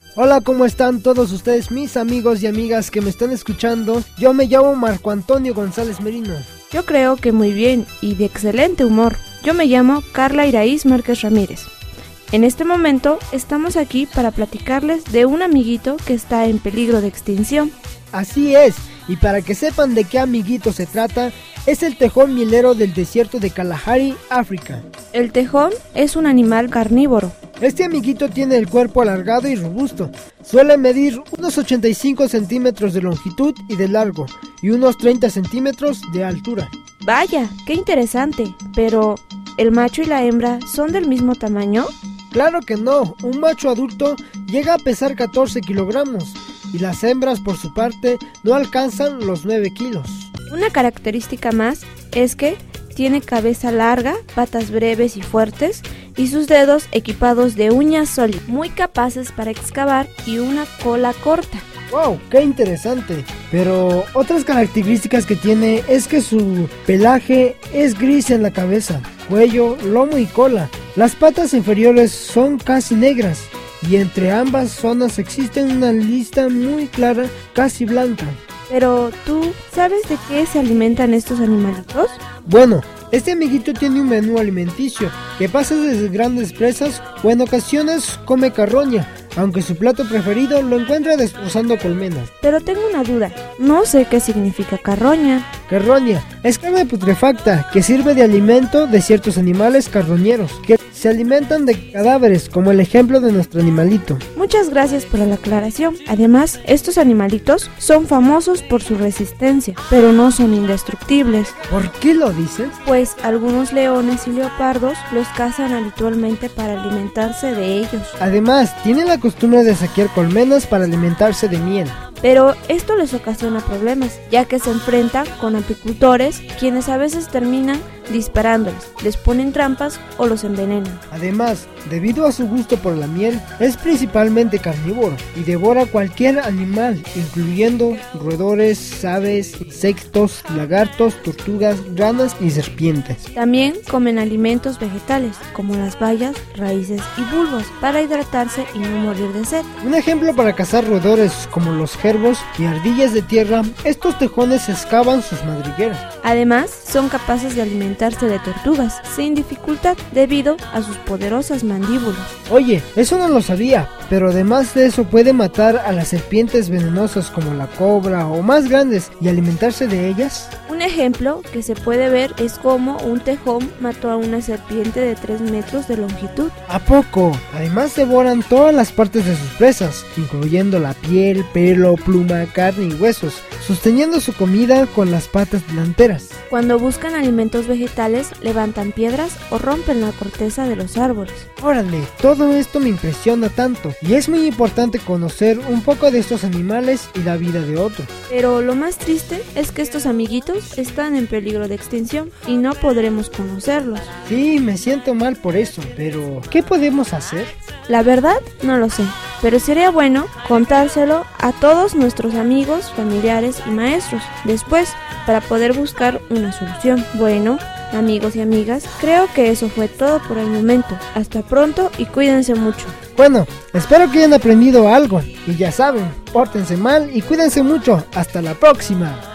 Hola, ¿cómo están todos ustedes, mis amigos y amigas que me están escuchando? Yo me llamo Marco Antonio González Merino. Yo creo que muy bien y de excelente humor. Yo me llamo Carla Iraíz Márquez Ramírez. En este momento estamos aquí para platicarles de un amiguito que está en peligro de extinción. Así es, y para que sepan de qué amiguito se trata, es el tejón mielero del desierto de Kalahari, África. El tejón es un animal carnívoro. Este amiguito tiene el cuerpo alargado y robusto. Suele medir unos 85 centímetros de longitud y de largo, y unos 30 centímetros de altura. Vaya, qué interesante, pero ¿el macho y la hembra son del mismo tamaño? Claro que no, un macho adulto llega a pesar 14 kilogramos, y las hembras por su parte no alcanzan los 9 kilos. Una característica más es que tiene cabeza larga, patas breves y fuertes, y sus dedos equipados de uñas sólidas, muy capaces para excavar, y una cola corta. ¡Wow! ¡Qué interesante! Pero otras características que tiene es que su pelaje es gris en la cabeza, cuello, lomo y cola. Las patas inferiores son casi negras, y entre ambas zonas existe una lista muy clara, casi blanca. Pero, ¿tú sabes de qué se alimentan estos animalitos? Bueno, este amiguito tiene un menú alimenticio que pasa desde grandes presas o en ocasiones come carroña, aunque su plato preferido lo encuentra destrozando colmenas. Pero tengo una duda, no sé qué significa carroña. Carroña es carne putrefacta que sirve de alimento de ciertos animales carroñeros que se alimentan de cadáveres, como el ejemplo de nuestro animalito. Muchas gracias por la aclaración. Además, estos animalitos son famosos por su resistencia, pero no son indestructibles. ¿Por qué lo dices? Pues algunos leones y leopardos los cazan habitualmente para alimentarse de ellos. Además, tienen la costumbre de saquear colmenas para alimentarse de miel. Pero esto les ocasiona problemas, ya que se enfrentan con apicultores, quienes a veces terminan disparándoles, les ponen trampas o los envenenan. Además, debido a su gusto por la miel, es principalmente carnívoro y devora cualquier animal, incluyendo roedores, aves, insectos, lagartos, tortugas, ranas y serpientes. También comen alimentos vegetales, como las bayas, raíces y bulbos, para hidratarse y no morir de sed. Un ejemplo para cazar roedores como los jerbos y ardillas de tierra, estos tejones excavan sus madrigueras. Además, son capaces de alimentarse de tortugas sin dificultad debido a sus poderosas mandíbulas. Oye, eso no lo sabía, pero además de eso puede matar a las serpientes venenosas como la cobra o más grandes y alimentarse de ellas. Un ejemplo que se puede ver es cómo un tejón mató a una serpiente de 3 metros de longitud. ¿A poco? Además devoran todas las partes de sus presas, incluyendo la piel, pelo, pluma, carne y huesos, sosteniendo su comida con las patas delanteras. Cuando buscan alimentos vegetales, levantan piedras o rompen la corteza de los árboles. Órale, todo esto me impresiona tanto, y es muy importante conocer un poco de estos animales y la vida de otros. Pero lo más triste es que estos amiguitos están en peligro de extinción y no podremos conocerlos. Sí, me siento mal por eso, pero ¿qué podemos hacer? La verdad, no lo sé, pero sería bueno contárselo a todos nuestros amigos, familiares y maestros después para poder buscar una solución. Bueno, amigos y amigas, creo que eso fue todo por el momento. Hasta pronto y cuídense mucho. Bueno, espero que hayan aprendido algo y ya saben, pórtense mal y cuídense mucho. Hasta la próxima.